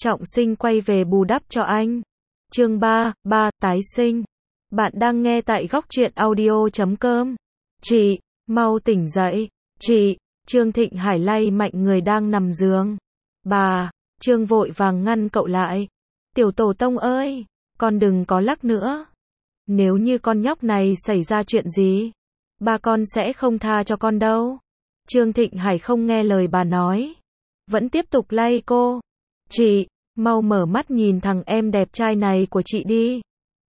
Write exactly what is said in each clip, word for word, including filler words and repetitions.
trọng sinh quay về bù đắp cho anh. Chương ba, ba, tái sinh. Bạn đang nghe tại góc truyện audio chấm com. Chị, mau tỉnh dậy. Chị, Trương Thịnh Hải lay mạnh người đang nằm giường. Bà, Trương vội vàng ngăn cậu lại. Tiểu tổ tông ơi, con đừng có lắc nữa. Nếu như con nhóc này xảy ra chuyện gì, ba con sẽ không tha cho con đâu. Trương Thịnh Hải không nghe lời bà nói, vẫn tiếp tục lay cô. Chị, mau mở mắt nhìn thằng em đẹp trai này của chị đi.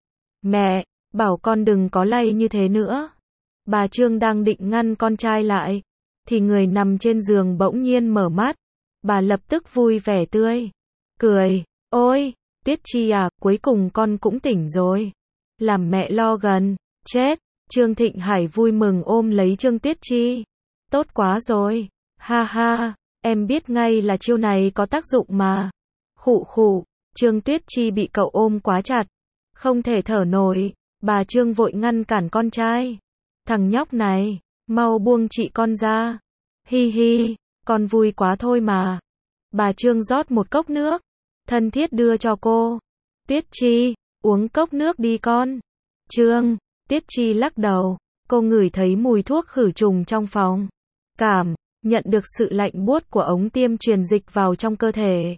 Mẹ, bảo con đừng có lay như thế nữa. Bà Trương đang định ngăn con trai lại, thì người nằm trên giường bỗng nhiên mở mắt. Bà lập tức vui vẻ tươi cười. Ôi, Tuyết Chi à, cuối cùng con cũng tỉnh rồi. Làm mẹ lo gần chết. Trương Thịnh Hải vui mừng ôm lấy Trương Tuyết Chi. Tốt quá rồi. Ha ha, em biết ngay là chiêu này có tác dụng mà. Khụ khụ. Trương Tuyết Chi bị cậu ôm quá chặt, không thể thở nổi. Bà Trương vội ngăn cản con trai. Thằng nhóc này, mau buông chị con ra. Hi hi, con vui quá thôi mà. Bà Trương rót một cốc nước, thân thiết đưa cho cô. Tuyết Chi, uống cốc nước đi con. Trương, Tuyết Chi lắc đầu. Cô ngửi thấy mùi thuốc khử trùng trong phòng. Cảm nhận được sự lạnh buốt của ống tiêm truyền dịch vào trong cơ thể.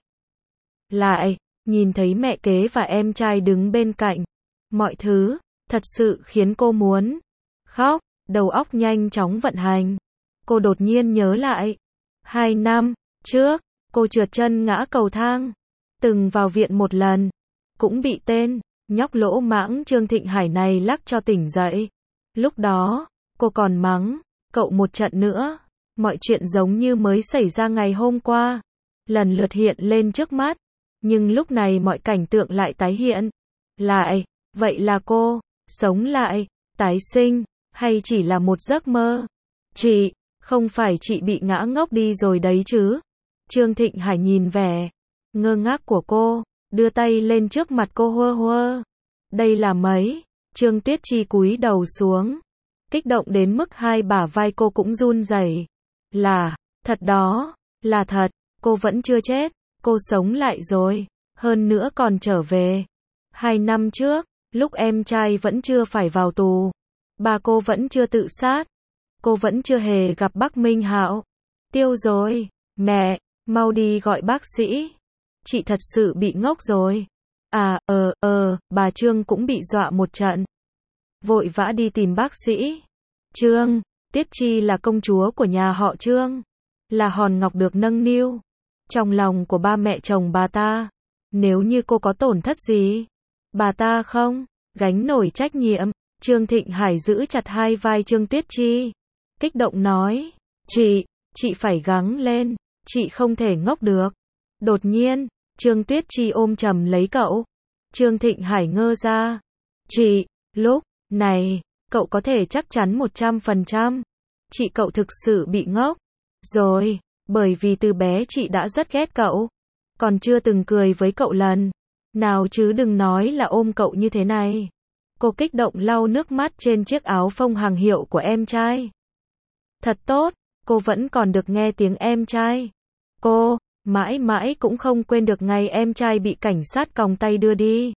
Lại, nhìn thấy mẹ kế và em trai đứng bên cạnh. Mọi thứ, thật sự khiến cô muốn khóc. Đầu óc nhanh chóng vận hành. Cô đột nhiên nhớ lại. Hai năm trước, cô trượt chân ngã cầu thang. Từng vào viện một lần. Cũng bị tên nhóc lỗ mãng Trương Thịnh Hải này lắc cho tỉnh dậy. Lúc đó, cô còn mắng cậu một trận nữa. Mọi chuyện giống như mới xảy ra ngày hôm qua, lần lượt hiện lên trước mắt. Nhưng lúc này mọi cảnh tượng lại tái hiện lại. Vậy là cô sống lại, tái sinh, hay chỉ là một giấc mơ? Chị, không phải chị bị ngã ngốc đi rồi đấy chứ? Trương Thịnh Hải nhìn vẻ ngơ ngác của cô, đưa tay lên trước mặt cô hơ hơ. Đây là mấy? Trương Tuyết Chi cúi đầu xuống, kích động đến mức hai bả vai cô cũng run rẩy. Là thật đó, là thật, cô vẫn chưa chết, cô sống lại rồi, hơn nữa còn trở về. Hai năm trước, lúc em trai vẫn chưa phải vào tù, bà cô vẫn chưa tự sát, cô vẫn chưa hề gặp bác Minh Hạo. Tiêu rồi, mẹ, mau đi gọi bác sĩ. Chị thật sự bị ngốc rồi. À, ờ, ờ, bà Trương cũng bị dọa một trận. Vội vã đi tìm bác sĩ. Trương, Tuyết Chi là công chúa của nhà họ Trương, là hòn ngọc được nâng niu trong lòng của ba mẹ chồng bà ta. Nếu như cô có tổn thất gì, bà ta không gánh nổi trách nhiệm. Trương Thịnh Hải giữ chặt hai vai Trương Tuyết Chi, kích động nói, chị, chị phải gắng lên, chị không thể ngốc được. Đột nhiên, Trương Tuyết Chi ôm chầm lấy cậu. Trương Thịnh Hải ngơ ra. Chị, lúc này, cậu có thể chắc chắn một trăm phần trăm, chị cậu thực sự bị ngốc rồi, bởi vì từ bé chị đã rất ghét cậu, còn chưa từng cười với cậu lần nào chứ đừng nói là ôm cậu như thế này. Cô kích động lau nước mắt trên chiếc áo phông hàng hiệu của em trai. Thật tốt, cô vẫn còn được nghe tiếng em trai. Cô mãi mãi cũng không quên được ngày em trai bị cảnh sát còng tay đưa đi.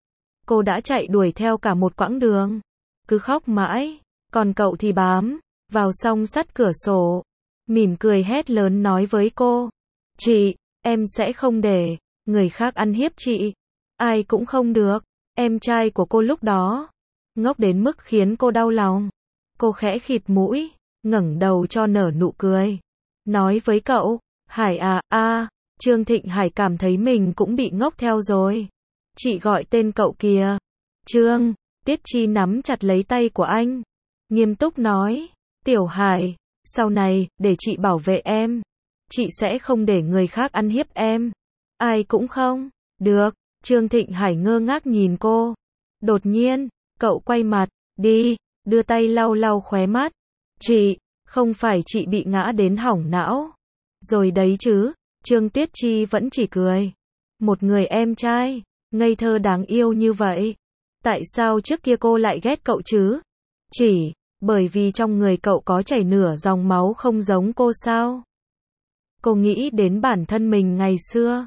Cô đã chạy đuổi theo cả một quãng đường, cứ khóc mãi, còn cậu thì bám vào song sắt cửa sổ, mỉm cười hét lớn nói với cô, chị, em sẽ không để người khác ăn hiếp chị, ai cũng không được. Em trai của cô lúc đó ngốc đến mức khiến cô đau lòng. Cô khẽ khịt mũi, ngẩng đầu cho nở nụ cười, nói với cậu, Hải à, a, Trương Thịnh Hải cảm thấy mình cũng bị ngốc theo rồi. Chị gọi tên cậu kìa. Trương, Tuyết Chi nắm chặt lấy tay của anh, nghiêm túc nói, Tiểu Hải, sau này, để chị bảo vệ em. Chị sẽ không để người khác ăn hiếp em. Ai cũng không được. Trương Thịnh Hải ngơ ngác nhìn cô. Đột nhiên, cậu quay mặt đi, đưa tay lau lau khóe mắt. Chị, không phải chị bị ngã đến hỏng não rồi đấy chứ? Trương Tuyết Chi vẫn chỉ cười. Một người em trai ngây thơ đáng yêu như vậy, tại sao trước kia cô lại ghét cậu chứ? Chỉ bởi vì trong người cậu có chảy nửa dòng máu không giống cô sao? Cô nghĩ đến bản thân mình ngày xưa,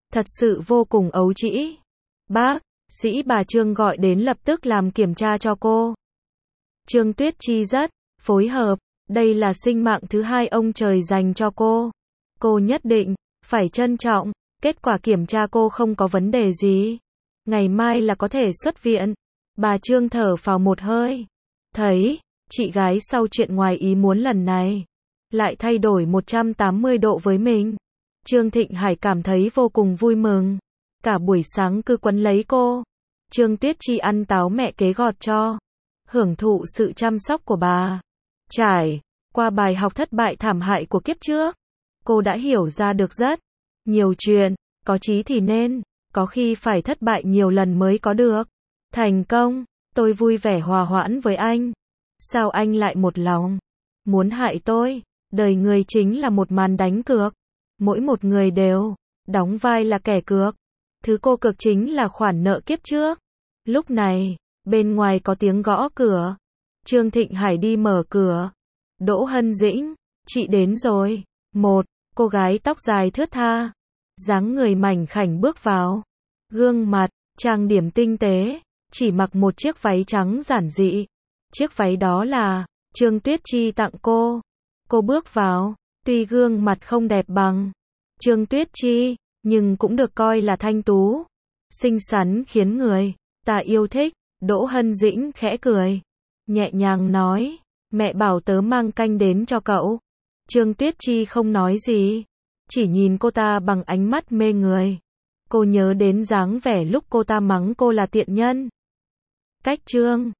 Thật sự vô cùng ấu trĩ. Bác sĩ bà Trương gọi đến lập tức làm kiểm tra cho cô. Trương Tuyết Chi rất phối hợp, đây là sinh mạng thứ hai ông trời dành cho cô. Cô nhất định phải trân trọng, kết quả kiểm tra cô không có vấn đề gì. Ngày mai là có thể xuất viện. Bà Trương thở phào một hơi. Thấy, chị gái sau chuyện ngoài ý muốn lần này, lại thay đổi một trăm tám mươi độ với mình. Trương Thịnh Hải cảm thấy vô cùng vui mừng. Cả buổi sáng cứ quấn lấy cô. Trương Tuyết Chi ăn táo mẹ kế gọt cho. Hưởng thụ sự chăm sóc của bà. Trải qua bài học thất bại thảm hại của kiếp trước, cô đã hiểu ra được rất nhiều chuyện. Có chí thì nên, có khi phải thất bại nhiều lần mới có được thành công. Tôi vui vẻ hòa hoãn với anh. Sao anh lại một lòng muốn hại tôi? Đời người chính là một màn đánh cược. Mỗi một người đều đóng vai là kẻ cược. Thứ cô cược chính là khoản nợ kiếp trước. Lúc này, bên ngoài có tiếng gõ cửa. Trương Thịnh Hải đi mở cửa. Đỗ Hân Dĩnh, chị đến rồi. Một cô gái tóc dài thướt tha, dáng người mảnh khảnh bước vào. Gương mặt trang điểm tinh tế, chỉ mặc một chiếc váy trắng giản dị. Chiếc váy đó là Trương Tuyết Chi tặng cô. Cô bước vào, tuy gương mặt không đẹp bằng Trương Tuyết Chi, nhưng cũng được coi là thanh tú, xinh xắn khiến người ta yêu thích. Đỗ Hân Dĩnh khẽ cười, nhẹ nhàng nói, mẹ bảo tớ mang canh đến cho cậu. Trương Tuyết Chi không nói gì, chỉ nhìn cô ta bằng ánh mắt mê người. Cô nhớ đến dáng vẻ lúc cô ta mắng cô là tiện nhân. Cách Trương